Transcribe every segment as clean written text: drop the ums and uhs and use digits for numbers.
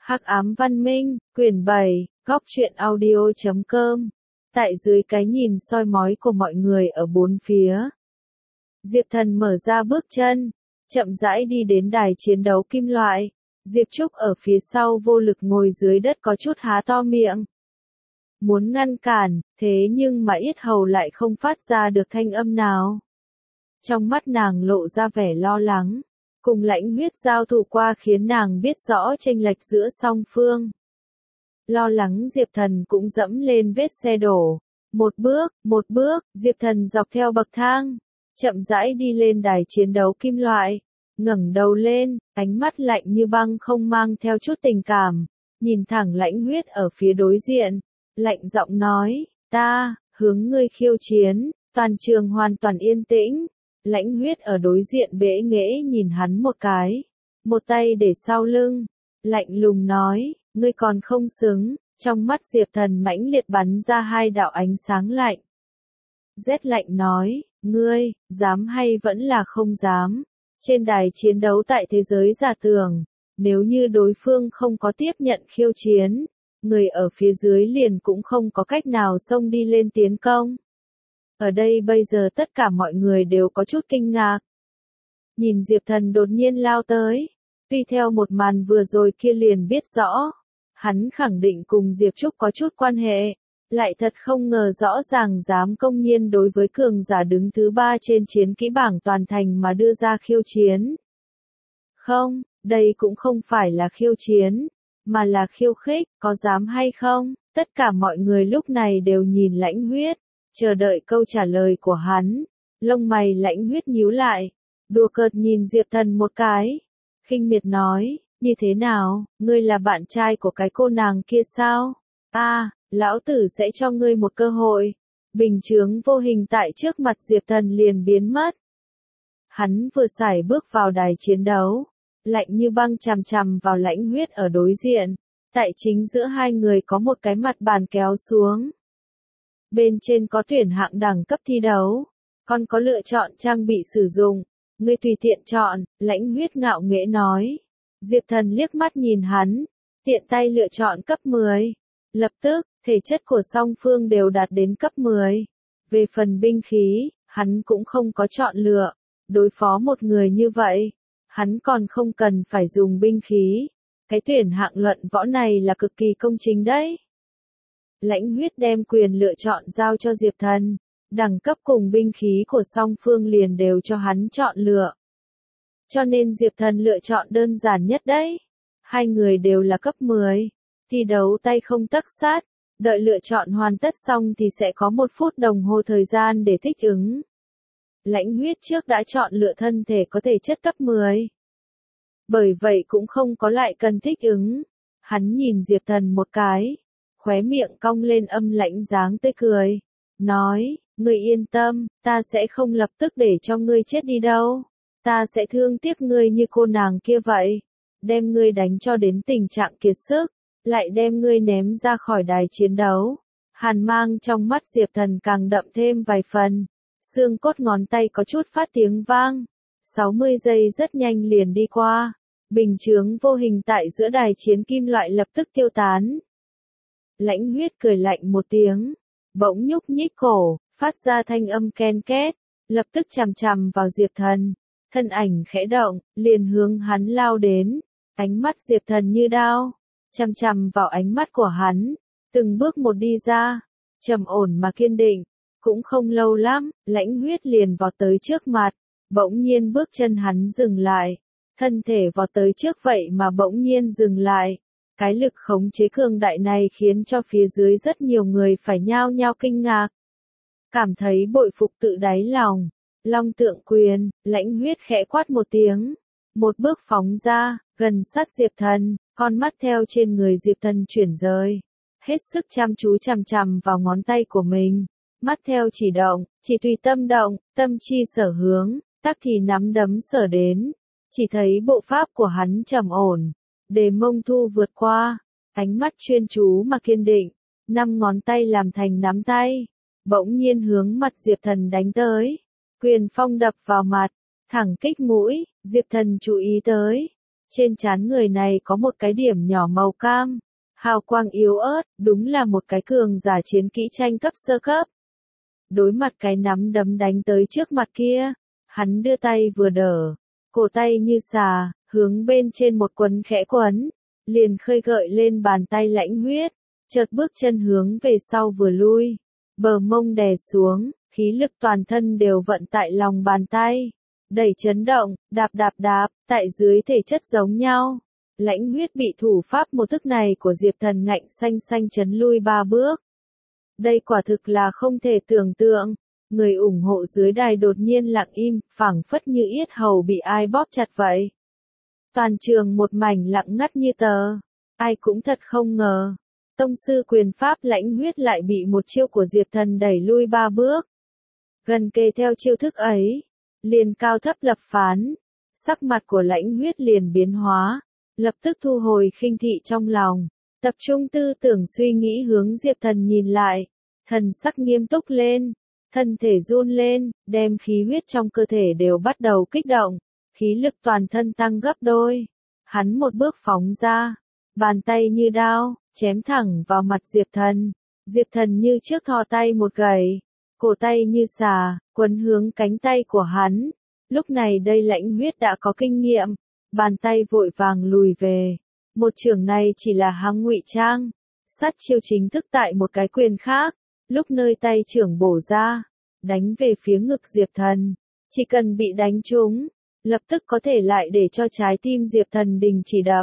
Hắc ám văn minh, quyển 7, góc truyện audio.com. Tại dưới cái nhìn soi mói của mọi người ở bốn phía, Diệp Thần mở ra bước chân, chậm rãi đi đến đài chiến đấu kim loại. Diệp Trúc ở phía sau vô lực ngồi dưới đất có chút há to miệng. Muốn ngăn cản, thế nhưng mà yết hầu lại không phát ra được thanh âm nào. Trong mắt nàng lộ ra vẻ lo lắng. Cùng Lãnh Huyết giao thủ qua khiến nàng biết rõ chênh lệch giữa song phương. Lo lắng Diệp Thần cũng dẫm lên vết xe đổ. Một bước, Diệp Thần dọc theo bậc thang, chậm rãi đi lên đài chiến đấu kim loại, ngẩng đầu lên, ánh mắt lạnh như băng không mang theo chút tình cảm, nhìn thẳng Lãnh Huyết ở phía đối diện, lạnh giọng nói, ta, hướng ngươi khiêu chiến. Toàn trường hoàn toàn yên tĩnh. Lãnh Huyết ở đối diện bẽ nghễ nhìn hắn một cái, một tay để sau lưng, lạnh lùng nói, ngươi còn không xứng. Trong mắt Diệp Thần mãnh liệt bắn ra hai đạo ánh sáng lạnh. Rét lạnh nói, ngươi, dám hay vẫn là không dám. Trên đài chiến đấu tại thế giới giả tưởng, nếu như đối phương không có tiếp nhận khiêu chiến, người ở phía dưới liền cũng không có cách nào xông đi lên tiến công. Ở đây bây giờ tất cả mọi người đều có chút kinh ngạc. Nhìn Diệp Thần đột nhiên lao tới, tuy theo một màn vừa rồi kia liền biết rõ, hắn khẳng định cùng Diệp Trúc có chút quan hệ, lại thật không ngờ rõ ràng dám công nhiên đối với cường giả đứng thứ 3 trên chiến kỹ bảng toàn thành mà đưa ra khiêu chiến. Không, đây cũng không phải là khiêu chiến, mà là khiêu khích, có dám hay không? Tất cả mọi người lúc này đều nhìn Lãnh Huyết, chờ đợi câu trả lời của hắn. Lông mày Lãnh Huyết nhíu lại, đùa cợt nhìn Diệp Thần một cái, khinh miệt nói, như thế nào, ngươi là bạn trai của cái cô nàng kia sao? Lão tử sẽ cho ngươi một cơ hội. Bình chướng vô hình tại trước mặt Diệp Thần liền biến mất. Hắn vừa sải bước vào đài chiến đấu, lạnh như băng chằm chằm vào Lãnh Huyết ở đối diện. Tại chính giữa hai người có một cái mặt bàn kéo xuống. Bên trên có tuyển hạng đẳng cấp thi đấu, còn có lựa chọn trang bị sử dụng, ngươi tùy tiện chọn. Lãnh Huyết ngạo nghễ nói. Diệp Thần liếc mắt nhìn hắn, tiện tay lựa chọn cấp 10. Lập tức, thể chất của song phương đều đạt đến cấp 10. Về phần binh khí, hắn cũng không có chọn lựa. Đối phó một người như vậy, hắn còn không cần phải dùng binh khí. Cái tuyển hạng luận võ này là cực kỳ công chính đấy. Lãnh Huyết đem quyền lựa chọn giao cho Diệp Thần, đẳng cấp cùng binh khí của song phương liền đều cho hắn chọn lựa. Cho nên Diệp Thần lựa chọn đơn giản nhất đấy. Hai người đều là cấp 10, thi đấu tay không tấc sát, đợi lựa chọn hoàn tất xong thì sẽ có 1 phút đồng hồ thời gian để thích ứng. Lãnh Huyết trước đã chọn lựa thân thể có thể chất cấp 10. Bởi vậy cũng không có lại cần thích ứng. Hắn nhìn Diệp Thần một cái, khóe miệng cong lên âm lãnh dáng tươi cười, nói, ngươi yên tâm, ta sẽ không lập tức để cho ngươi chết đi đâu. Ta sẽ thương tiếc ngươi như cô nàng kia vậy, đem ngươi đánh cho đến tình trạng kiệt sức, lại đem ngươi ném ra khỏi đài chiến đấu. Hàn mang trong mắt Diệp Thần càng đậm thêm vài phần, xương cốt ngón tay có chút phát tiếng vang. 60 giây rất nhanh liền đi qua, bình chướng vô hình tại giữa đài chiến kim loại lập tức tiêu tán. Lãnh Huyết cười lạnh một tiếng, bỗng nhúc nhích cổ, phát ra thanh âm ken két, lập tức chằm chằm vào Diệp Thần. Thân ảnh khẽ động, liền hướng hắn lao đến. Ánh mắt Diệp Thần như đao, chằm chằm vào ánh mắt của hắn, từng bước một đi ra, trầm ổn mà kiên định. Cũng không lâu lắm, Lãnh Huyết liền vọt tới trước mặt, bỗng nhiên bước chân hắn dừng lại, thân thể vọt tới trước vậy mà bỗng nhiên dừng lại. Cái lực khống chế cường đại này khiến cho phía dưới rất nhiều người phải nhao nhao kinh ngạc, cảm thấy bội phục tự đáy lòng. Long tượng quyền, Lãnh Huyết khẽ quát một tiếng, một bước phóng ra, gần sát Diệp Thần, con mắt theo trên người Diệp Thần chuyển rời, hết sức chăm chú chằm chằm vào ngón tay của mình, mắt theo chỉ động, chỉ tùy tâm động, tâm chi sở hướng, tắc thì nắm đấm sở đến. Chỉ thấy bộ pháp của hắn trầm ổn, đề mông thu vượt qua, ánh mắt chuyên chú mà kiên định, 5 ngón tay làm thành nắm tay, bỗng nhiên hướng mặt Diệp Thần đánh tới. Quyền phong đập vào mặt, thẳng kích mũi, Diệp Thần chú ý tới. Trên trán người này có một cái điểm nhỏ màu cam, hào quang yếu ớt, đúng là một cái cường giả chiến kỹ tranh cấp sơ cấp. Đối mặt cái nắm đấm đánh tới trước mặt kia, hắn đưa tay vừa đỡ, cổ tay như xà, hướng bên trên một quấn khẽ quấn, liền khơi gợi lên bàn tay lãnh huyết, chợt bước chân hướng về sau vừa lui, bờ mông đè xuống, khí lực toàn thân đều vận tại lòng bàn tay, đẩy chấn động, đạp đạp đạp, tại dưới thể chất giống nhau. Lãnh huyết bị thủ pháp một thức này của Diệp Thần ngạnh xanh xanh chấn lui 3 bước. Đây quả thực là không thể tưởng tượng, người ủng hộ dưới đài đột nhiên lặng im, phảng phất như yết hầu bị ai bóp chặt vậy. Toàn trường một mảnh lặng ngắt như tờ, ai cũng thật không ngờ. Tông sư quyền pháp lãnh huyết lại bị một chiêu của Diệp Thần đẩy lui 3 bước. Gần kề theo chiêu thức ấy, liền cao thấp lập phán, sắc mặt của lãnh huyết liền biến hóa, lập tức thu hồi khinh thị trong lòng, tập trung tư tưởng suy nghĩ hướng Diệp Thần nhìn lại, thần sắc nghiêm túc lên, thân thể run lên, đem khí huyết trong cơ thể đều bắt đầu kích động, khí lực toàn thân tăng gấp đôi. Hắn một bước phóng ra, bàn tay như đao, chém thẳng vào mặt Diệp Thần. Diệp Thần như trước thò tay một gậy, cổ tay như xà, quấn hướng cánh tay của hắn. Lúc này đây lãnh huyết đã có kinh nghiệm, bàn tay vội vàng lùi về. Một chưởng này chỉ là hăng ngụy trang, sát chiêu chính thức tại một cái quyền khác, lúc nơi tay trưởng bổ ra, đánh về phía ngực Diệp Thần. Chỉ cần bị đánh trúng, lập tức có thể lại để cho trái tim Diệp Thần đình chỉ đập.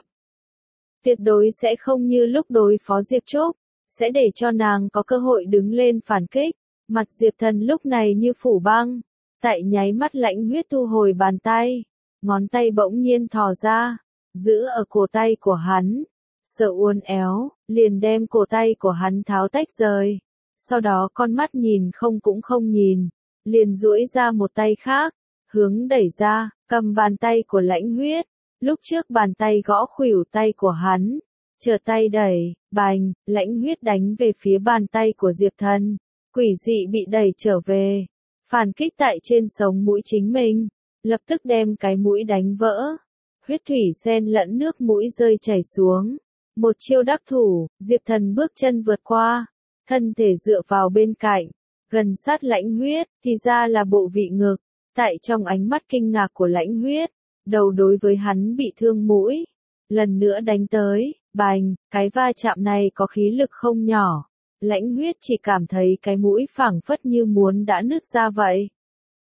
Tuyệt đối sẽ không như lúc đối phó Diệp Trúc, sẽ để cho nàng có cơ hội đứng lên phản kích. Mặt Diệp Thần lúc này như phủ băng, tại nháy mắt lãnh huyết thu hồi bàn tay, ngón tay bỗng nhiên thò ra, giữ ở cổ tay của hắn, sợ uốn éo, liền đem cổ tay của hắn tháo tách rời. Sau đó con mắt nhìn không cũng không nhìn, liền duỗi ra một tay khác, hướng đẩy ra, cầm bàn tay của lãnh huyết. Lúc trước bàn tay gõ khuỷu tay của hắn, chờ tay đẩy, bành, lãnh huyết đánh về phía bàn tay của Diệp Thần, quỷ dị bị đẩy trở về, phản kích tại trên sống mũi chính mình, lập tức đem cái mũi đánh vỡ, huyết thủy xen lẫn nước mũi rơi chảy xuống. Một chiêu đắc thủ, Diệp Thần bước chân vượt qua, thân thể dựa vào bên cạnh, gần sát lãnh huyết, thì ra là bộ vị ngực, tại trong ánh mắt kinh ngạc của lãnh huyết. Đầu đối với hắn bị thương mũi, lần nữa đánh tới, bành, cái va chạm này có khí lực không nhỏ, lãnh huyết chỉ cảm thấy cái mũi phảng phất như muốn đã nứt ra vậy.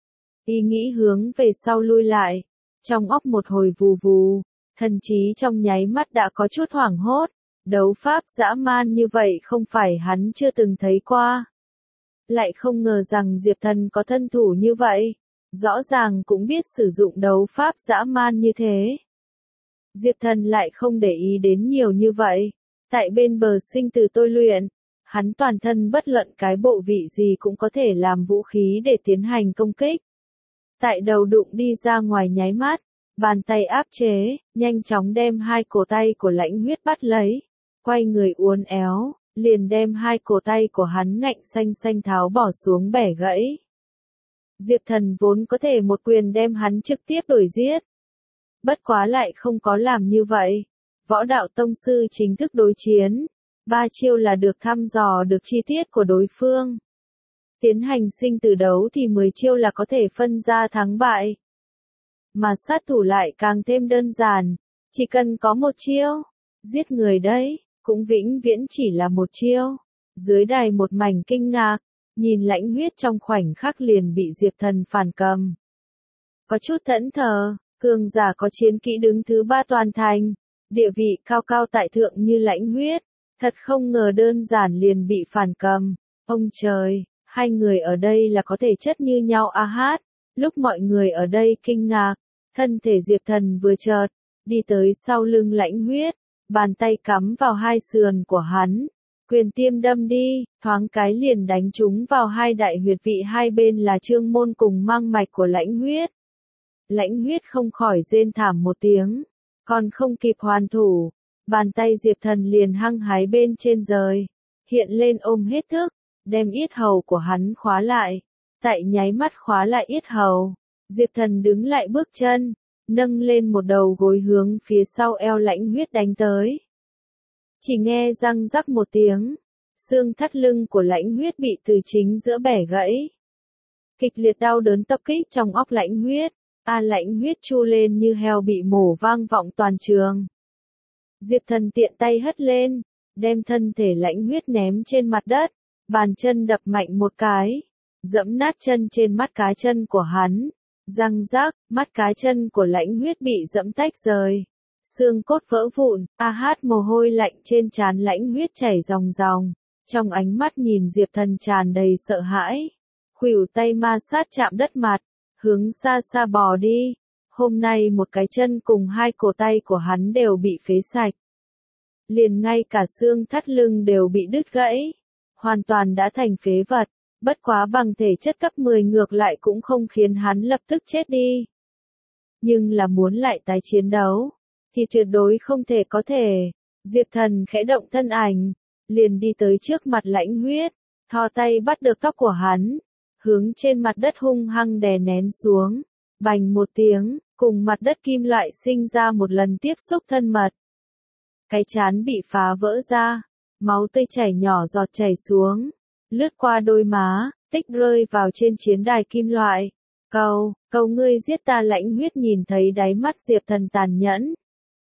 Ý nghĩ hướng về sau lui lại, trong óc một hồi vù vù, thần trí trong nháy mắt đã có chút hoảng hốt, đấu pháp dã man như vậy không phải hắn chưa từng thấy qua. Lại không ngờ rằng Diệp Thần có thân thủ như vậy. Rõ ràng cũng biết sử dụng đấu pháp dã man như thế. Diệp Thần lại không để ý đến nhiều như vậy. Tại bên bờ sinh tử tôi luyện, hắn toàn thân bất luận cái bộ vị gì cũng có thể làm vũ khí để tiến hành công kích. Tại đầu đụng đi ra ngoài nháy mắt, bàn tay áp chế, nhanh chóng đem hai cổ tay của lãnh huyết bắt lấy, quay người uốn éo, liền đem hai cổ tay của hắn ngạnh xanh xanh tháo bỏ xuống bẻ gãy. Diệp Thần vốn có thể một quyền đem hắn trực tiếp đuổi giết. Bất quá lại không có làm như vậy. Võ đạo tông sư chính thức đối chiến. 3 chiêu là được thăm dò được chi tiết của đối phương. Tiến hành sinh tử đấu thì 10 chiêu là có thể phân ra thắng bại. Mà sát thủ lại càng thêm đơn giản. Chỉ cần có một chiêu. Giết người đấy, cũng vĩnh viễn chỉ là một chiêu. Dưới đài một mảnh kinh ngạc. Nhìn lãnh huyết trong khoảnh khắc liền bị Diệp Thần phản cầm. Có chút thẫn thờ, cường giả có chiến kỹ đứng thứ 3 toàn thành, địa vị cao cao tại thượng như lãnh huyết, thật không ngờ đơn giản liền bị phản cầm. Ông trời, hai người ở đây là có thể chất như nhau a hát. Lúc mọi người ở đây kinh ngạc, thân thể Diệp Thần vừa chợt, đi tới sau lưng lãnh huyết, bàn tay cắm vào hai sườn của hắn. Quyền tiêm đâm đi, thoáng cái liền đánh trúng vào hai đại huyệt vị hai bên là trương môn cùng mang mạch của lãnh huyết. Lãnh huyết không khỏi rên thảm một tiếng, còn không kịp hoàn thủ, bàn tay Diệp Thần liền hăng hái bên trên rời, hiện lên ôm hết thức, đem yết hầu của hắn khóa lại. Tại nháy mắt khóa lại yết hầu, Diệp Thần đứng lại bước chân, nâng lên một đầu gối hướng phía sau eo Lãnh Huyết đánh tới. Chỉ nghe răng rắc một tiếng, xương thắt lưng của Lãnh Huyết bị từ chính giữa bẻ gãy. Kịch liệt đau đớn tập kích trong óc Lãnh Huyết, Lãnh Huyết chu lên như heo bị mổ vang vọng toàn trường. Diệp Thần tiện tay hất lên, đem thân thể Lãnh Huyết ném trên mặt đất, bàn chân đập mạnh một cái, dẫm nát chân trên mắt cá chân của hắn. Răng rác, mắt cá chân của Lãnh Huyết bị dẫm tách rời, xương cốt vỡ vụn, mồ hôi lạnh trên trán Lãnh Huyết chảy ròng ròng, trong ánh mắt nhìn Diệp Thần tràn đầy sợ hãi, khuỷu tay ma sát chạm đất mặt, hướng xa xa bò đi. Hôm nay một cái chân cùng hai cổ tay của hắn đều bị phế sạch, liền ngay cả xương thắt lưng đều bị đứt gãy, hoàn toàn đã thành phế vật. Bất quá bằng thể chất cấp 10 ngược lại cũng không khiến hắn lập tức chết đi. Nhưng là muốn lại tái chiến đấu, thì tuyệt đối không thể có thể. Diệp Thần khẽ động thân ảnh, liền đi tới trước mặt Lãnh Huyết, thò tay bắt được tóc của hắn, hướng trên mặt đất hung hăng đè nén xuống. Bành một tiếng, cùng mặt đất kim loại sinh ra một lần tiếp xúc thân mật. Cái trán bị phá vỡ ra, máu tươi chảy nhỏ giọt chảy xuống, lướt qua đôi má, tích rơi vào trên chiến đài kim loại. Cầu ngươi giết ta. Lãnh Huyết nhìn thấy đáy mắt Diệp Thần tàn nhẫn.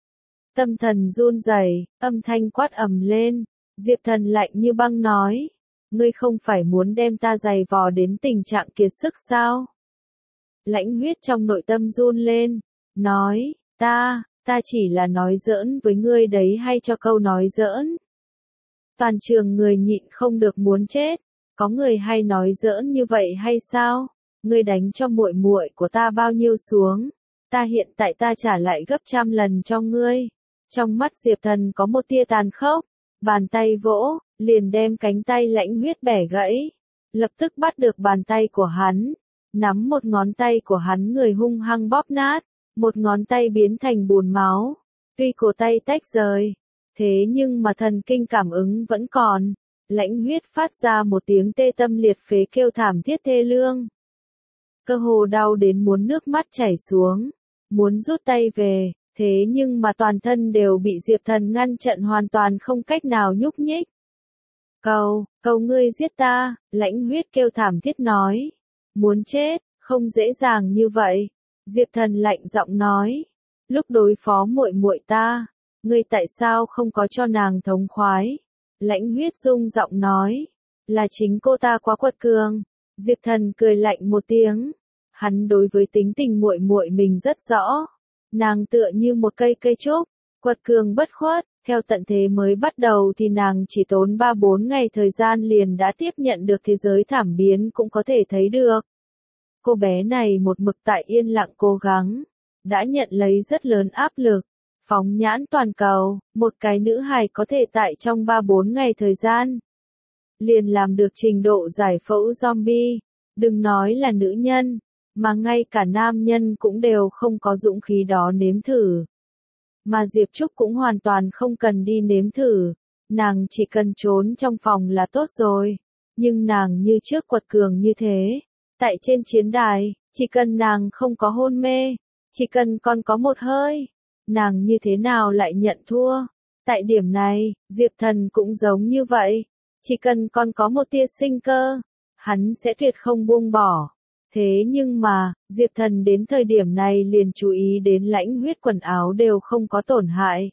Tâm thần run rẩy, âm thanh quát ầm lên. Diệp Thần lạnh như băng nói, ngươi không phải muốn đem ta giày vò đến tình trạng kiệt sức sao? Lãnh Huyết trong nội tâm run lên, nói, ta chỉ là nói giỡn với ngươi đấy hay cho câu nói giỡn? Toàn trường người nhịn không được muốn chết, có người hay nói giỡn như vậy hay sao? Ngươi đánh cho muội muội của ta bao nhiêu xuống, ta hiện tại ta trả lại gấp trăm lần cho ngươi. Trong mắt Diệp Thần có một tia tàn khốc, bàn tay vỗ, liền đem cánh tay Lãnh Huyết bẻ gãy, lập tức bắt được bàn tay của hắn, nắm một ngón tay của hắn người hung hăng bóp nát, một ngón tay biến thành bùn máu, tuy cổ tay tách rời, thế nhưng mà thần kinh cảm ứng vẫn còn. Lãnh Huyết phát ra một tiếng tê tâm liệt phế kêu thảm thiết thê lương. Cơ hồ đau đến muốn nước mắt chảy xuống, muốn rút tay về, thế nhưng mà toàn thân đều bị Diệp Thần ngăn chặn hoàn toàn không cách nào nhúc nhích. Cầu ngươi giết ta. Lãnh Huyết kêu thảm thiết nói. Muốn chết, không dễ dàng như vậy. Diệp Thần lạnh giọng nói. Lúc đối phó muội muội ta, ngươi tại sao không có cho nàng thống khoái? Lãnh Huyết rung giọng nói, là chính cô ta quá quật cường. Diệp Thần cười lạnh một tiếng, hắn đối với tính tình muội muội mình rất rõ, nàng tựa như một cây trúc, quật cường bất khuất, theo tận thế mới bắt đầu thì nàng chỉ tốn 3-4 ngày thời gian liền đã tiếp nhận được thế giới thảm biến cũng có thể thấy được. Cô bé này một mực tại yên lặng cố gắng, đã nhận lấy rất lớn áp lực. Phóng nhãn toàn cầu, một cái nữ hài có thể tại trong 3-4 ngày thời gian liền làm được trình độ giải phẫu zombie, đừng nói là nữ nhân, mà ngay cả nam nhân cũng đều không có dũng khí đó nếm thử. Mà Diệp Trúc cũng hoàn toàn không cần đi nếm thử, nàng chỉ cần trốn trong phòng là tốt rồi, nhưng nàng như trước quật cường như thế, tại trên chiến đài, chỉ cần nàng không có hôn mê, chỉ cần còn có một hơi, nàng như thế nào lại nhận thua? Tại điểm này, Diệp Thần cũng giống như vậy, chỉ cần còn có một tia sinh cơ, hắn sẽ tuyệt không buông bỏ. Thế nhưng mà, Diệp Thần đến thời điểm này liền chú ý đến Lãnh Huyết quần áo đều không có tổn hại.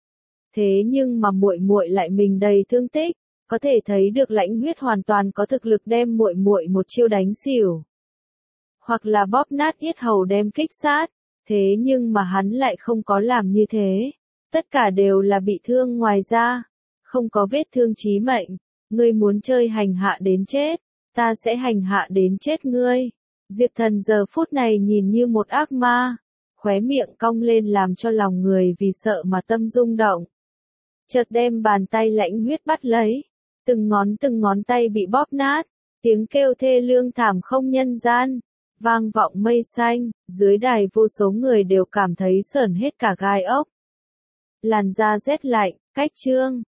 Thế nhưng mà muội muội lại mình đầy thương tích, có thể thấy được Lãnh Huyết hoàn toàn có thực lực đem muội muội một chiêu đánh xỉu, hoặc là bóp nát yết hầu đem kích sát. Thế nhưng mà hắn lại không có làm như thế. Tất cả đều là bị thương ngoài da, không có vết thương chí mệnh. Ngươi muốn chơi hành hạ đến chết, ta sẽ hành hạ đến chết ngươi. Diệp Thần giờ phút này nhìn như một ác ma, khóe miệng cong lên làm cho lòng người vì sợ mà tâm rung động. Chợt đem bàn tay Lãnh Huyết bắt lấy, từng ngón tay bị bóp nát, tiếng kêu thê lương thảm không nhân gian, vang vọng mây xanh, dưới đài vô số người đều cảm thấy sởn hết cả gai ốc. Làn da rét lạnh, cách chương.